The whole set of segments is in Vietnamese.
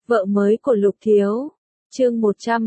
Vợ mới của Lục Thiếu. Chương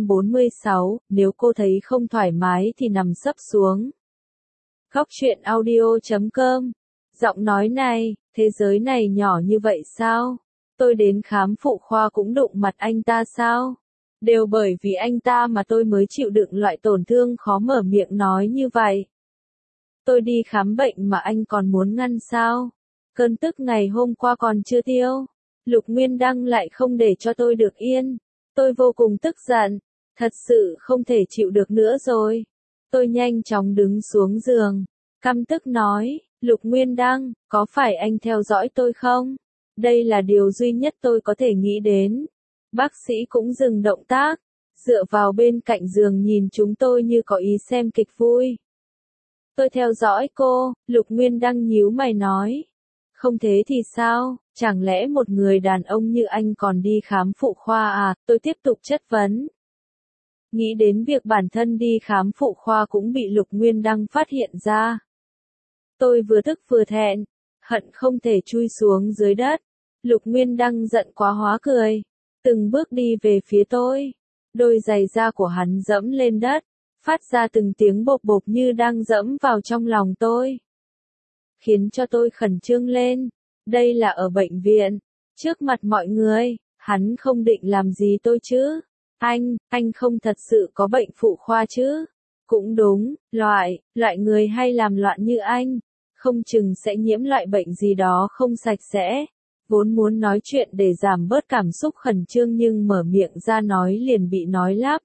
146, nếu cô thấy không thoải mái thì nằm sấp xuống. Góc truyện audio.com. Giọng nói này, thế giới này nhỏ như vậy sao? Tôi đến khám phụ khoa cũng đụng mặt anh ta sao? Đều bởi vì anh ta mà tôi mới chịu đựng loại tổn thương khó mở miệng nói như vậy. Tôi đi khám bệnh mà anh còn muốn ngăn sao? Cơn tức ngày hôm qua còn chưa tiêu. Lục Nguyên Đăng lại không để cho tôi được yên. Tôi vô cùng tức giận. Thật sự không thể chịu được nữa rồi. Tôi nhanh chóng đứng xuống giường. Căm tức nói, Lục Nguyên Đăng, có phải anh theo dõi tôi không? Đây là điều duy nhất tôi có thể nghĩ đến. Bác sĩ cũng dừng động tác. Dựa vào bên cạnh giường nhìn chúng tôi như có ý xem kịch vui. Tôi theo dõi cô, Lục Nguyên Đăng nhíu mày nói. Không thế thì sao, chẳng lẽ một người đàn ông như anh còn đi khám phụ khoa à, tôi tiếp tục chất vấn. Nghĩ đến việc bản thân đi khám phụ khoa cũng bị Lục Nguyên Đăng phát hiện ra. Tôi vừa tức vừa thẹn, hận không thể chui xuống dưới đất. Lục Nguyên Đăng giận quá hóa cười, từng bước đi về phía tôi. Đôi giày da của hắn dẫm lên đất, phát ra từng tiếng bộp bộp như đang dẫm vào trong lòng tôi. Khiến cho tôi khẩn trương lên. Đây là ở bệnh viện, trước mặt mọi người, hắn không định làm gì tôi chứ? Anh không thật sự có bệnh phụ khoa chứ? Cũng đúng, loại người hay làm loạn như anh, không chừng sẽ nhiễm loại bệnh gì đó không sạch sẽ. Vốn muốn nói chuyện để giảm bớt cảm xúc khẩn trương nhưng mở miệng ra nói liền bị nói lắp.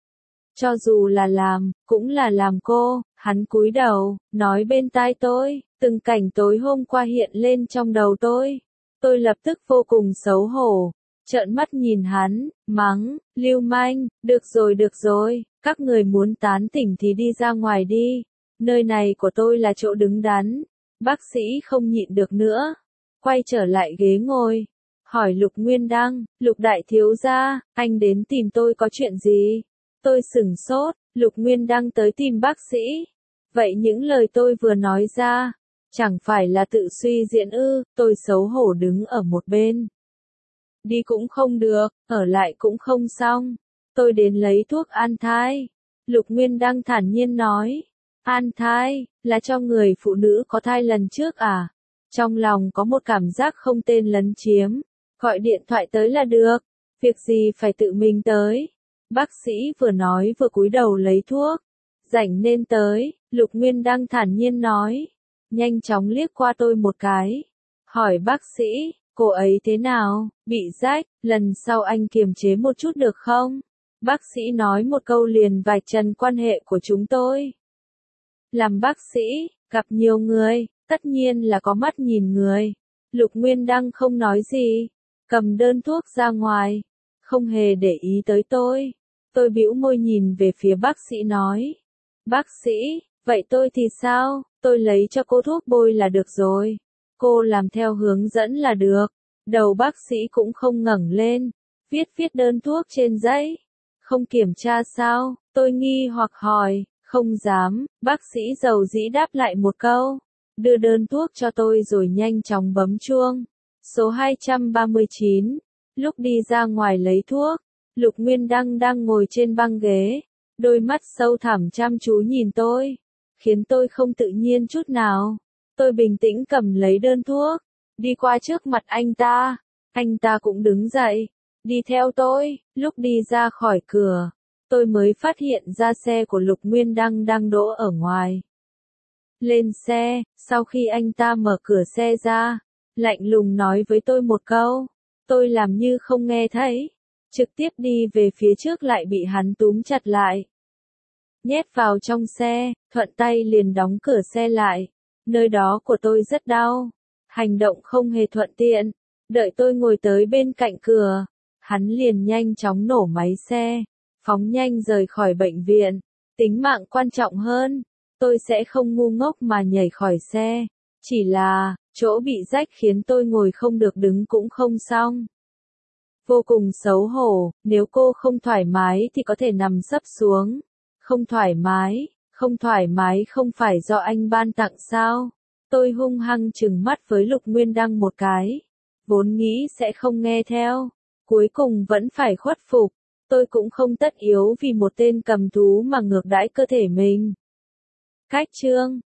Cho dù là làm, cũng là làm cô. Hắn cúi đầu, nói bên tai tôi, từng cảnh tối hôm qua hiện lên trong đầu tôi. Tôi lập tức vô cùng xấu hổ, trợn mắt nhìn hắn, mắng, lưu manh, được rồi, các người muốn tán tỉnh thì đi ra ngoài đi. Nơi này của tôi là chỗ đứng đắn. Bác sĩ không nhịn được nữa, quay trở lại ghế ngồi, hỏi Lục Nguyên Đăng, Lục đại thiếu gia, anh đến tìm tôi có chuyện gì? Tôi sửng sốt, Lục Nguyên Đăng tới tìm bác sĩ. Vậy những lời tôi vừa nói ra, chẳng phải là tự suy diễn ư? Tôi xấu hổ đứng ở một bên. Đi cũng không được, ở lại cũng không xong. Tôi đến lấy thuốc an thai. Lục Nguyên Đăng thản nhiên nói, an thai, là cho người phụ nữ có thai lần trước à? Trong lòng có một cảm giác không tên lấn chiếm. Gọi điện thoại tới là được, việc gì phải tự mình tới. Bác sĩ vừa nói vừa cúi đầu lấy thuốc. Rảnh nên tới, Lục Nguyên Đăng thản nhiên nói. Nhanh chóng liếc qua tôi một cái. Hỏi bác sĩ, cô ấy thế nào, bị rách, lần sau anh kiềm chế một chút được không? Bác sĩ nói một câu liền vạch trần quan hệ của chúng tôi. Làm bác sĩ, gặp nhiều người, tất nhiên là có mắt nhìn người. Lục Nguyên Đăng không nói gì, cầm đơn thuốc ra ngoài, không hề để ý tới tôi. Tôi bĩu môi nhìn về phía bác sĩ nói. Bác sĩ, vậy tôi thì sao? Tôi lấy cho cô thuốc bôi là được rồi. Cô làm theo hướng dẫn là được. Đầu bác sĩ cũng không ngẩng lên. Viết đơn thuốc trên giấy. Không kiểm tra sao? Tôi nghi hoặc hỏi. Không dám. Bác sĩ dầu dĩ đáp lại một câu. Đưa đơn thuốc cho tôi rồi nhanh chóng bấm chuông. Số 239. Lúc đi ra ngoài lấy thuốc, Lục Nguyên Đăng đang ngồi trên băng ghế, đôi mắt sâu thẳm chăm chú nhìn tôi, khiến tôi không tự nhiên chút nào. Tôi bình tĩnh cầm lấy đơn thuốc, đi qua trước mặt anh ta cũng đứng dậy, đi theo tôi. Lúc đi ra khỏi cửa, tôi mới phát hiện ra xe của Lục Nguyên Đăng đang đỗ ở ngoài. Lên xe, sau khi anh ta mở cửa xe ra, lạnh lùng nói với tôi một câu. Tôi làm như không nghe thấy, trực tiếp đi về phía trước lại bị hắn túm chặt lại. Nhét vào trong xe, thuận tay liền đóng cửa xe lại. Nơi đó của tôi rất đau, hành động không hề thuận tiện. Đợi tôi ngồi tới bên cạnh cửa, hắn liền nhanh chóng nổ máy xe, phóng nhanh rời khỏi bệnh viện. Tính mạng quan trọng hơn, tôi sẽ không ngu ngốc mà nhảy khỏi xe. Chỉ là, chỗ bị rách khiến tôi ngồi không được đứng cũng không xong. Vô cùng xấu hổ, nếu cô không thoải mái thì có thể nằm sấp xuống. Không thoải mái không phải do anh ban tặng sao? Tôi hung hăng trừng mắt với Lục Nguyên Đăng một cái. Vốn nghĩ sẽ không nghe theo. cuối cùng vẫn phải khuất phục. Tôi cũng không tất yếu vì một tên cầm thú mà ngược đãi cơ thể mình. Cách chương